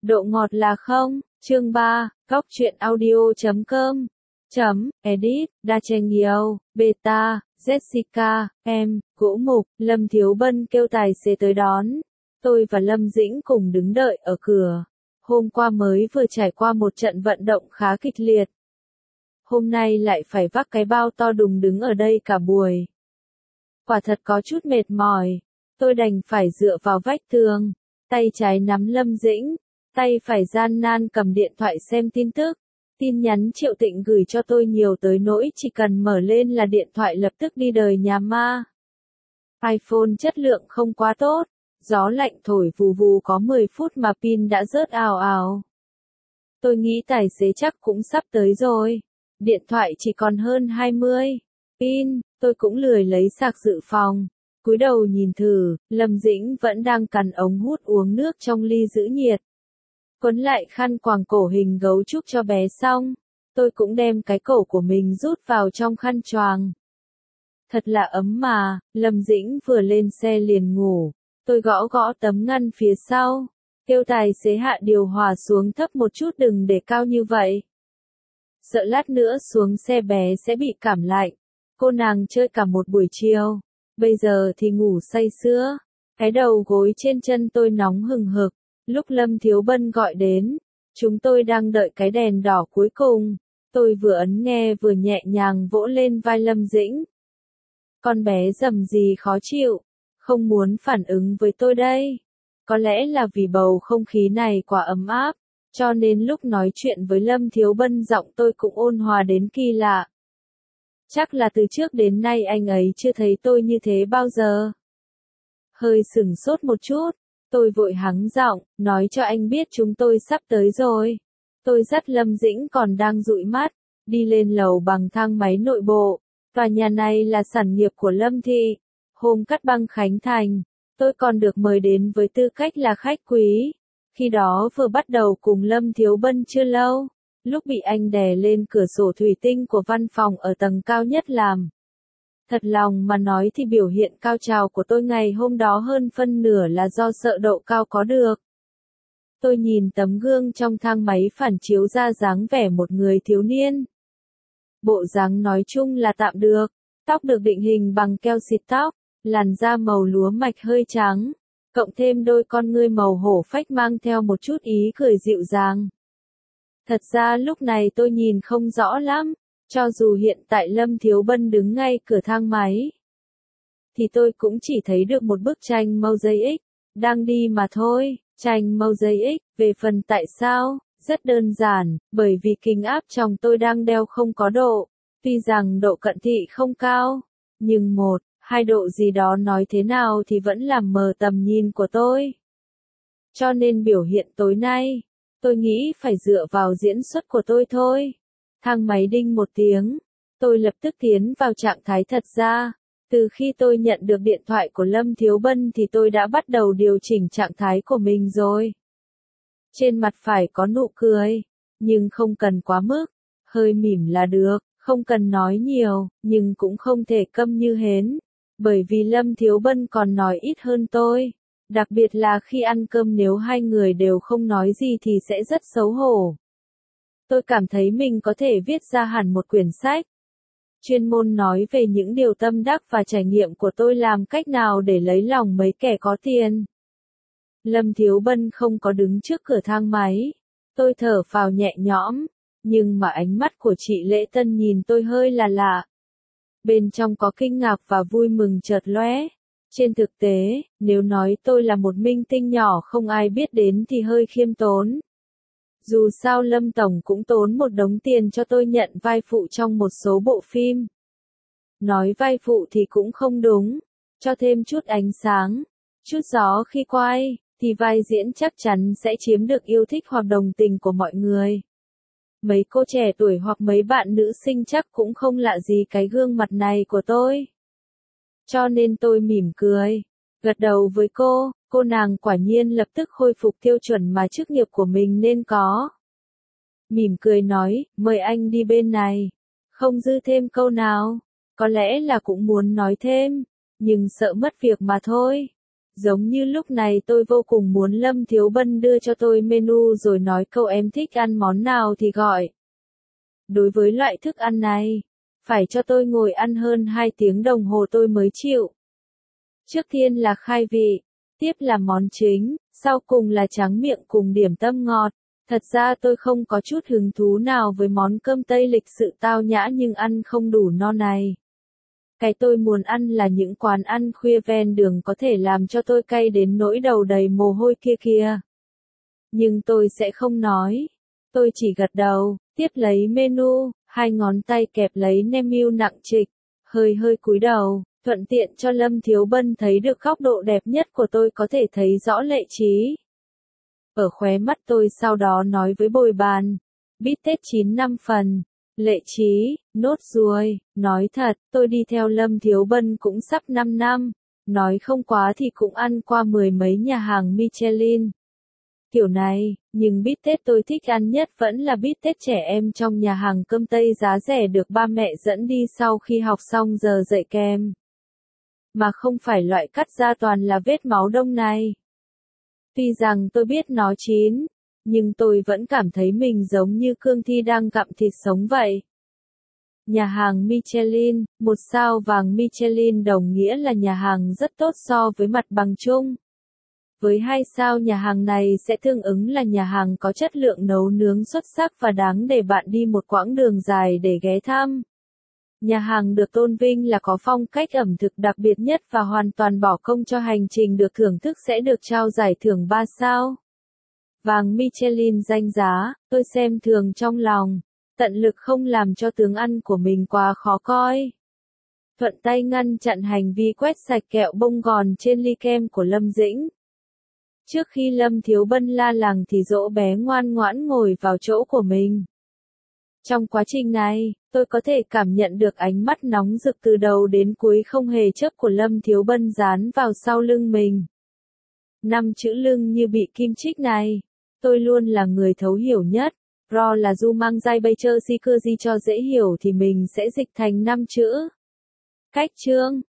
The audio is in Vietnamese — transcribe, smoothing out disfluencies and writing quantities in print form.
Độ ngọt là không. Chương 3, Góc truyện audio.com. Edit, Đa Tranh Yêu, Beta, Jessica, em, Gỗ Mục, Lâm Thiếu Bân kêu tài xế tới đón. Tôi và Lâm Dĩnh cùng đứng đợi ở cửa. Hôm qua mới vừa trải qua một trận vận động khá kịch liệt. Hôm nay lại phải vác cái bao to đùng đứng ở đây cả buổi. Quả thật có chút mệt mỏi. Tôi đành phải dựa vào vách tường, tay trái nắm Lâm Dĩnh, tay phải gian nan cầm điện thoại xem tin tức. Tin nhắn Triệu Tịnh gửi cho tôi nhiều tới nỗi chỉ cần mở lên là điện thoại lập tức đi đời nhà ma. iPhone chất lượng không quá tốt, gió lạnh thổi vù vù có 10 phút mà pin đã rớt ào ào. Tôi nghĩ tài xế chắc cũng sắp tới rồi. Điện thoại chỉ còn hơn 20 pin, tôi cũng lười lấy sạc dự phòng. Cúi đầu nhìn thử, Lâm Dĩnh vẫn đang cắn ống hút uống nước trong ly giữ nhiệt. Quấn lại khăn quàng cổ hình gấu trúc cho bé xong, tôi cũng đem cái cổ của mình rút vào trong khăn choàng. Thật là ấm mà. Lâm Dĩnh vừa lên xe liền ngủ. Tôi gõ gõ tấm ngăn phía sau, kêu tài xế hạ điều hòa xuống thấp một chút đừng để cao như vậy. Sợ lát nữa xuống xe bé sẽ bị cảm lạnh. Cô nàng chơi cả một buổi chiều, bây giờ thì ngủ say sưa. Cái đầu gối trên chân tôi nóng hừng hực. Lúc Lâm Thiếu Bân gọi đến, chúng tôi đang đợi cái đèn đỏ cuối cùng. Tôi vừa ấn nghe vừa nhẹ nhàng vỗ lên vai Lâm Dĩnh. Con bé rầm gì khó chịu, không muốn phản ứng với tôi đây. Có lẽ là vì bầu không khí này quá ấm áp, cho nên lúc nói chuyện với Lâm Thiếu Bân giọng tôi cũng ôn hòa đến kỳ lạ. Chắc là từ trước đến nay anh ấy chưa thấy tôi như thế bao giờ. Hơi sửng sốt một chút, tôi vội hắng giọng, nói cho anh biết chúng tôi sắp tới rồi. Tôi dắt Lâm Dĩnh còn đang dụi mắt, đi lên lầu bằng thang máy nội bộ. Tòa nhà này là sản nghiệp của Lâm Thị. Hôm cắt băng khánh thành, tôi còn được mời đến với tư cách là khách quý. Khi đó vừa bắt đầu cùng Lâm Thiếu Bân chưa lâu, lúc bị anh đè lên cửa sổ thủy tinh của văn phòng ở tầng cao nhất làm. Thật lòng mà nói thì biểu hiện cao trào của tôi ngày hôm đó hơn phân nửa là do sợ độ cao có được. Tôi nhìn tấm gương trong thang máy phản chiếu ra dáng vẻ một người thiếu niên. Bộ dáng nói chung là tạm được, tóc được định hình bằng keo xịt tóc, làn da màu lúa mạch hơi trắng, cộng thêm đôi con ngươi màu hổ phách mang theo một chút ý cười dịu dàng. Thật ra lúc này tôi nhìn không rõ lắm, cho dù hiện tại Lâm Thiếu Bân đứng ngay cửa thang máy, thì tôi cũng chỉ thấy được một bức tranh mosaic, đang đi mà thôi. Tranh mosaic, về phần tại sao? Rất đơn giản, bởi vì kính áp trong tôi đang đeo không có độ, tuy rằng độ cận thị không cao, nhưng 1-2 độ gì đó nói thế nào thì vẫn làm mờ tầm nhìn của tôi. Cho nên biểu hiện tối nay, tôi nghĩ phải dựa vào diễn xuất của tôi thôi. Thang máy đinh một tiếng, tôi lập tức tiến vào trạng thái thật ra. Từ khi tôi nhận được điện thoại của Lâm Thiếu Bân thì tôi đã bắt đầu điều chỉnh trạng thái của mình rồi. Trên mặt phải có nụ cười, nhưng không cần quá mức, hơi mỉm là được, không cần nói nhiều, nhưng cũng không thể câm như hến, bởi vì Lâm Thiếu Bân còn nói ít hơn tôi, đặc biệt là khi ăn cơm nếu hai người đều không nói gì thì sẽ rất xấu hổ. Tôi cảm thấy mình có thể viết ra hẳn một quyển sách, chuyên môn nói về những điều tâm đắc và trải nghiệm của tôi làm cách nào để lấy lòng mấy kẻ có tiền. Lâm Thiếu Bân không có đứng trước cửa thang máy. Tôi thở phào nhẹ nhõm, nhưng mà ánh mắt của chị Lễ Tân nhìn tôi hơi là lạ. Bên trong có kinh ngạc và vui mừng chợt lóe. Trên thực tế, nếu nói tôi là một minh tinh nhỏ không ai biết đến thì hơi khiêm tốn. Dù sao Lâm Tổng cũng tốn một đống tiền cho tôi nhận vai phụ trong một số bộ phim. Nói vai phụ thì cũng không đúng, cho thêm chút ánh sáng, chút gió khi quay, thì vai diễn chắc chắn sẽ chiếm được yêu thích hoặc đồng tình của mọi người. Mấy cô trẻ tuổi hoặc mấy bạn nữ sinh chắc cũng không lạ gì cái gương mặt này của tôi. Cho nên tôi mỉm cười, gật đầu với cô nàng quả nhiên lập tức khôi phục tiêu chuẩn mà chức nghiệp của mình nên có. Mỉm cười nói, mời anh đi bên này. Không dư thêm câu nào, có lẽ là cũng muốn nói thêm, nhưng sợ mất việc mà thôi. Giống như lúc này tôi vô cùng muốn Lâm Thiếu Bân đưa cho tôi menu rồi nói câu em thích ăn món nào thì gọi. Đối với loại thức ăn này, phải cho tôi ngồi ăn hơn 2 tiếng đồng hồ tôi mới chịu. Trước tiên là khai vị, tiếp là món chính, sau cùng là tráng miệng cùng điểm tâm ngọt. Thật ra tôi không có chút hứng thú nào với món cơm Tây lịch sự tao nhã nhưng ăn không đủ no này. Cái tôi muốn ăn là những quán ăn khuya ven đường có thể làm cho tôi cay đến nỗi đầu đầy mồ hôi kia kìa. Nhưng tôi sẽ không nói. Tôi chỉ gật đầu, tiếp lấy menu, 2 ngón tay kẹp lấy menu nặng trịch, hơi cúi đầu, thuận tiện cho Lâm Thiếu Bân thấy được góc độ đẹp nhất của tôi có thể thấy rõ lệ trí. Ở khóe mắt tôi sau đó nói với bồi bàn, bít tết 9 năm phần, lệ trí, nốt ruồi, nói thật, tôi đi theo Lâm Thiếu Bân cũng sắp 5 năm, nói không quá thì cũng ăn qua 10 mấy nhà hàng Michelin. Kiểu này, nhưng bít tết tôi thích ăn nhất vẫn là bít tết trẻ em trong nhà hàng cơm Tây giá rẻ được ba mẹ dẫn đi sau khi học xong giờ dạy kèm. Mà không phải loại cắt ra toàn là vết máu đông này. Tuy rằng tôi biết nó chín, nhưng tôi vẫn cảm thấy mình giống như cương thi đang gặm thịt sống vậy. Nhà hàng Michelin, 1 sao vàng Michelin đồng nghĩa là nhà hàng rất tốt so với mặt bằng chung. Với 2 sao nhà hàng này sẽ tương ứng là nhà hàng có chất lượng nấu nướng xuất sắc và đáng để bạn đi một quãng đường dài để ghé thăm. Nhà hàng được tôn vinh là có phong cách ẩm thực đặc biệt nhất và hoàn toàn bỏ công cho hành trình được thưởng thức sẽ được trao giải thưởng 3 sao. Vàng Michelin danh giá, tôi xem thường trong lòng, tận lực không làm cho tướng ăn của mình quá khó coi. Thuận tay ngăn chặn hành vi quét sạch kẹo bông gòn trên ly kem của Lâm Dĩnh. Trước khi Lâm Thiếu Bân la làng thì dỗ bé ngoan ngoãn ngồi vào chỗ của mình. Trong quá trình này, tôi có thể cảm nhận được ánh mắt nóng rực từ đầu đến cuối không hề chớp của Lâm Thiếu Bân dán vào sau lưng mình. 5 chữ lưng như bị kim chích này, tôi luôn là người thấu hiểu nhất. Ro là du mang dai bây chơ si cơ di cho dễ hiểu thì mình sẽ dịch thành 5 chữ. Cách chương